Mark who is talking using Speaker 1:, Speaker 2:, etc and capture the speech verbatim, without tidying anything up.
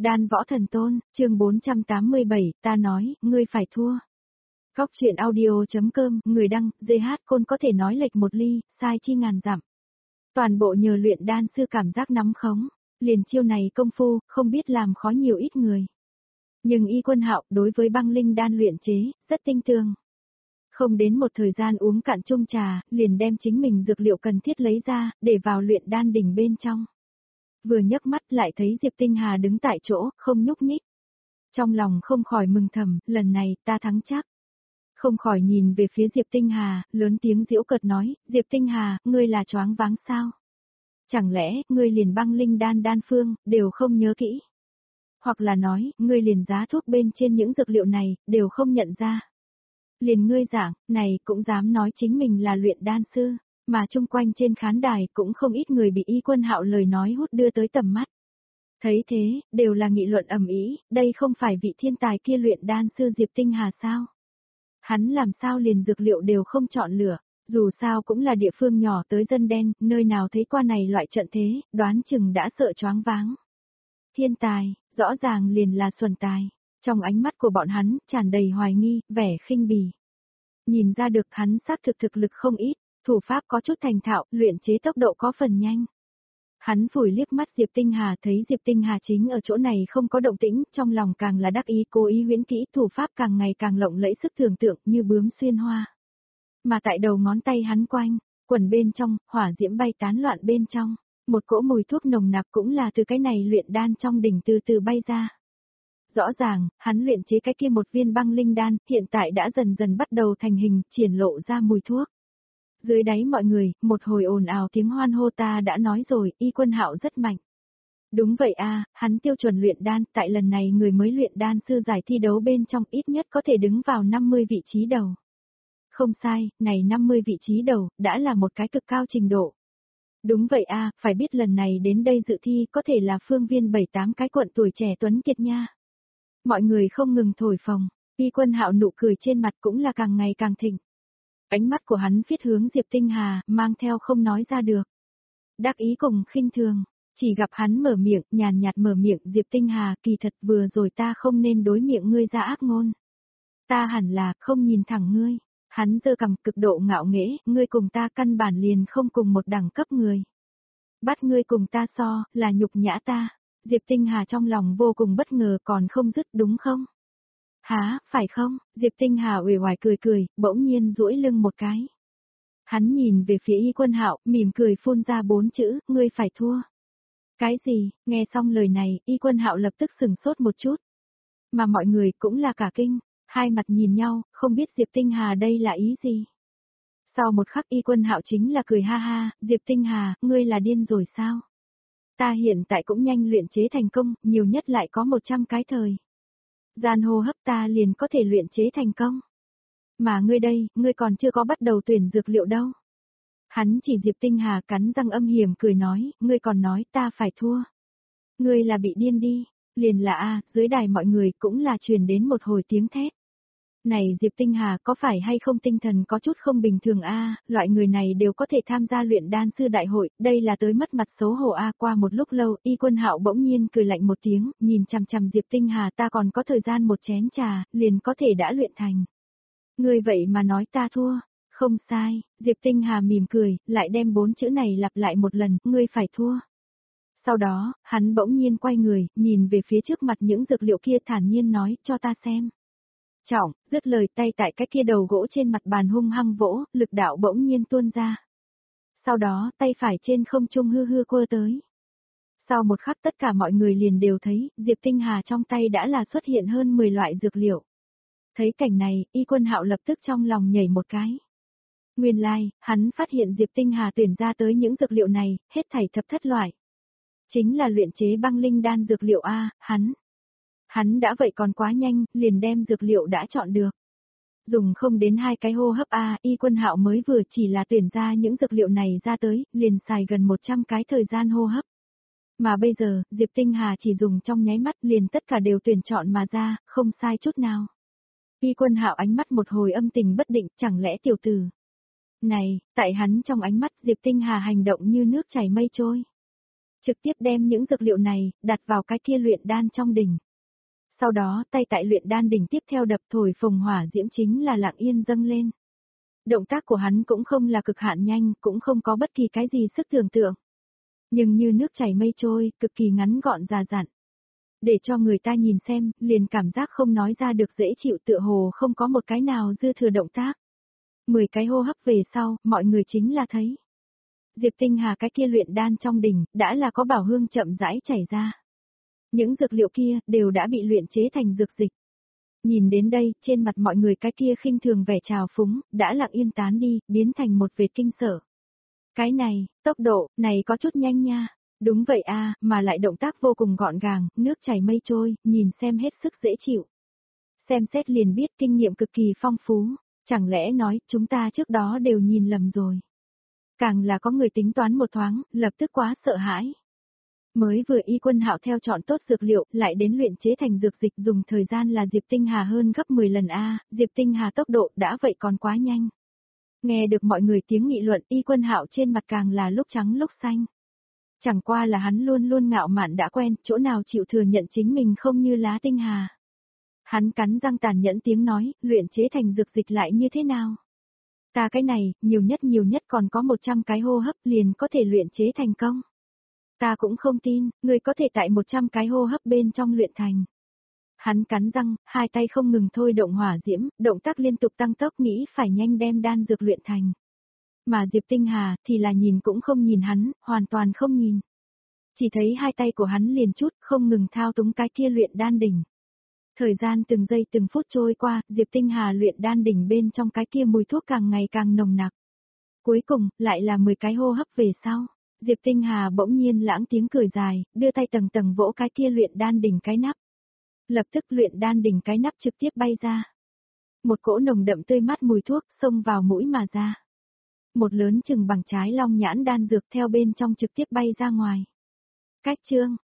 Speaker 1: Đan Võ Thần Tôn, chương bốn trăm tám mươi bảy, ta nói, ngươi phải thua. Góc truyện audio.com, người đăng, giê hát Côn có thể nói lệch một ly, sai chi ngàn dặm. Toàn bộ nhờ luyện đan sư cảm giác nắm khống, liền chiêu này công phu, không biết làm khó nhiều ít người. Nhưng Y Quân Hạo đối với băng linh đan luyện chế, rất tinh tường. Không đến một thời gian uống cạn chung trà, liền đem chính mình dược liệu cần thiết lấy ra, để vào luyện đan đỉnh bên trong. Vừa nhấc mắt lại thấy Diệp Tinh Hà đứng tại chỗ, không nhúc nhích. Trong lòng không khỏi mừng thầm, lần này, ta thắng chắc. Không khỏi nhìn về phía Diệp Tinh Hà, lớn tiếng giễu cợt nói, Diệp Tinh Hà, ngươi là choáng váng sao? Chẳng lẽ, ngươi liền băng linh đan đan phương, đều không nhớ kỹ? Hoặc là nói, ngươi liền giá thuốc bên trên những dược liệu này, đều không nhận ra. Liền ngươi dạng, này cũng dám nói chính mình là luyện đan sư, mà chung quanh trên khán đài cũng không ít người bị Y Quân Hạo lời nói hút đưa tới tầm mắt. Thấy thế, đều là nghị luận ầm ĩ, đây không phải vị thiên tài kia luyện đan sư Diệp Tinh Hà sao? Hắn làm sao liền dược liệu đều không chọn lựa, dù sao cũng là địa phương nhỏ tới dân đen, nơi nào thấy qua này loại trận thế, đoán chừng đã sợ choáng váng. Thiên tài, rõ ràng liền là xuẩn tài, trong ánh mắt của bọn hắn, tràn đầy hoài nghi, vẻ khinh bỉ. Nhìn ra được hắn xác thực thực lực không ít, thủ pháp có chút thành thạo, luyện chế tốc độ có phần nhanh. Hắn phủi liếc mắt Diệp Tinh Hà thấy Diệp Tinh Hà chính ở chỗ này không có động tĩnh, trong lòng càng là đắc ý cố ý huyễn kỹ thủ pháp càng ngày càng lộng lẫy sức tưởng tượng như bướm xuyên hoa. Mà tại đầu ngón tay hắn quanh, quần bên trong, hỏa diễm bay tán loạn bên trong, một cỗ mùi thuốc nồng nặc cũng là từ cái này luyện đan trong đỉnh từ từ bay ra. Rõ ràng, hắn luyện chế cái kia một viên băng linh đan, hiện tại đã dần dần bắt đầu thành hình, triển lộ ra mùi thuốc. Dưới đáy mọi người, một hồi ồn ào tiếng hoan hô ta đã nói rồi, Y Quân Hạo rất mạnh. Đúng vậy a, hắn tiêu chuẩn luyện đan, tại lần này người mới luyện đan sư giải thi đấu bên trong ít nhất có thể đứng vào năm mươi vị trí đầu. Không sai, này năm mươi vị trí đầu, đã là một cái cực cao trình độ. Đúng vậy a, phải biết lần này đến đây dự thi có thể là phương viên bảy tám cái quận tuổi trẻ tuấn kiệt nha. Mọi người không ngừng thổi phồng, Y Quân Hạo nụ cười trên mặt cũng là càng ngày càng thịnh. Ánh mắt của hắn viết hướng Diệp Tinh Hà, mang theo không nói ra được. Đắc ý cùng khinh thường, chỉ gặp hắn mở miệng, nhàn nhạt mở miệng, Diệp Tinh Hà, kỳ thật vừa rồi ta không nên đối miệng ngươi ra ác ngôn. Ta hẳn là không nhìn thẳng ngươi. Hắn giơ cằm cực độ ngạo nghễ, ngươi cùng ta căn bản liền không cùng một đẳng cấp người. Bắt ngươi cùng ta so, là nhục nhã ta. Diệp Tinh Hà trong lòng vô cùng bất ngờ còn không dứt đúng không? Hả, phải không? Diệp Tinh Hà uể oải cười cười, bỗng nhiên duỗi lưng một cái. Hắn nhìn về phía Y Quân Hạo, mỉm cười phun ra bốn chữ, ngươi phải thua. Cái gì? Nghe xong lời này, Y Quân Hạo lập tức sừng sốt một chút. Mà mọi người cũng là cả kinh, hai mặt nhìn nhau, không biết Diệp Tinh Hà đây là ý gì. Sau một khắc Y Quân Hạo chính là cười ha ha, Diệp Tinh Hà, ngươi là điên rồi sao? Ta hiện tại cũng nhanh luyện chế thành công, nhiều nhất lại có một trăm cái thời. Gian hô hấp ta liền có thể luyện chế thành công. Mà ngươi đây, ngươi còn chưa có bắt đầu tuyển dược liệu đâu. Hắn chỉ Diệp Tinh Hà cắn răng âm hiểm cười nói, ngươi còn nói ta phải thua. Ngươi là bị điên đi, liền là a, dưới đài mọi người cũng là truyền đến một hồi tiếng thét. Này Diệp Tinh Hà có phải hay không tinh thần có chút không bình thường a, loại người này đều có thể tham gia luyện đan sư đại hội, đây là tới mất mặt xấu hổ a. Qua một lúc lâu, Y Quân Hạo bỗng nhiên cười lạnh một tiếng, nhìn chằm chằm Diệp Tinh Hà, ta còn có thời gian một chén trà, liền có thể đã luyện thành. Ngươi vậy mà nói ta thua, không sai, Diệp Tinh Hà mỉm cười, lại đem bốn chữ này lặp lại một lần, ngươi phải thua. Sau đó, hắn bỗng nhiên quay người, nhìn về phía trước mặt những dược liệu kia thản nhiên nói, cho ta xem. Trọng, dứt lời tay tại cái kia đầu gỗ trên mặt bàn hung hăng vỗ, lực đạo bỗng nhiên tuôn ra. Sau đó, tay phải trên không trung hư hư quơ tới. Sau một khắc tất cả mọi người liền đều thấy, Diệp Tinh Hà trong tay đã là xuất hiện hơn mười loại dược liệu. Thấy cảnh này, Y Quân Hạo lập tức trong lòng nhảy một cái. Nguyên lai, like, hắn phát hiện Diệp Tinh Hà tuyển ra tới những dược liệu này, hết thảy thập thất loại. Chính là luyện chế băng linh đan dược liệu A, hắn. Hắn đã vậy còn quá nhanh, liền đem dược liệu đã chọn được. Dùng không đến hai cái hô hấp A, Y Quân Hạo mới vừa chỉ là tuyển ra những dược liệu này ra tới, liền xài gần một trăm cái thời gian hô hấp. Mà bây giờ, Diệp Tinh Hà chỉ dùng trong nháy mắt liền tất cả đều tuyển chọn mà ra, không sai chút nào. Y Quân Hạo ánh mắt một hồi âm tình bất định, chẳng lẽ tiểu tử. Này, tại hắn trong ánh mắt Diệp Tinh Hà hành động như nước chảy mây trôi. Trực tiếp đem những dược liệu này, đặt vào cái kia luyện đan trong đỉnh. Sau đó tay tại luyện đan đỉnh tiếp theo đập thổi phồng hỏa diễm chính là lặng yên dâng lên. Động tác của hắn cũng không là cực hạn nhanh, cũng không có bất kỳ cái gì sức tưởng tượng. Nhưng như nước chảy mây trôi, cực kỳ ngắn gọn già dặn. Để cho người ta nhìn xem, liền cảm giác không nói ra được dễ chịu tựa hồ không có một cái nào dư thừa động tác. Mười cái hô hấp về sau, mọi người chính là thấy. Diệp Tinh Hà cái kia luyện đan trong đỉnh, đã là có bảo hương chậm rãi chảy ra. Những dược liệu kia, đều đã bị luyện chế thành dược dịch. Nhìn đến đây, trên mặt mọi người cái kia khinh thường vẻ trào phúng, đã lặng yên tán đi, biến thành một vệt kinh sợ. Cái này, tốc độ, này có chút nhanh nha. Đúng vậy a, mà lại động tác vô cùng gọn gàng, nước chảy mây trôi, nhìn xem hết sức dễ chịu. Xem xét liền biết kinh nghiệm cực kỳ phong phú, chẳng lẽ nói chúng ta trước đó đều nhìn lầm rồi. Càng là có người tính toán một thoáng, lập tức quá sợ hãi. Mới vừa Y Quân Hạo theo chọn tốt dược liệu, lại đến luyện chế thành dược dịch dùng thời gian là Diệp Tinh Hà hơn gấp mười lần a, Diệp Tinh Hà tốc độ đã vậy còn quá nhanh. Nghe được mọi người tiếng nghị luận, Y Quân Hạo trên mặt càng là lúc trắng lúc xanh. Chẳng qua là hắn luôn luôn ngạo mạn đã quen, chỗ nào chịu thừa nhận chính mình không như lá Tinh Hà. Hắn cắn răng tàn nhẫn tiếng nói, luyện chế thành dược dịch lại như thế nào? Ta cái này, nhiều nhất nhiều nhất còn có một trăm cái hô hấp liền có thể luyện chế thành công. Ta cũng không tin, người có thể tại một trăm cái hô hấp bên trong luyện thành. Hắn cắn răng, hai tay không ngừng thôi động hỏa diễm, động tác liên tục tăng tốc nghĩ phải nhanh đem đan dược luyện thành. Mà Diệp Tinh Hà thì là nhìn cũng không nhìn hắn, hoàn toàn không nhìn. Chỉ thấy hai tay của hắn liền chút không ngừng thao túng cái kia luyện đan đỉnh. Thời gian từng giây từng phút trôi qua, Diệp Tinh Hà luyện đan đỉnh bên trong cái kia mùi thuốc càng ngày càng nồng nặc. Cuối cùng, lại là mười cái hô hấp về sau. Diệp Tinh Hà bỗng nhiên lãng tiếng cười dài, đưa tay tầng tầng vỗ cái kia luyện đan đỉnh cái nắp. Lập tức luyện đan đỉnh cái nắp trực tiếp bay ra. Một cỗ nồng đậm tươi mát mùi thuốc xông vào mũi mà ra. Một lớn chừng bằng trái long nhãn đan dược theo bên trong trực tiếp bay ra ngoài. Cách chương,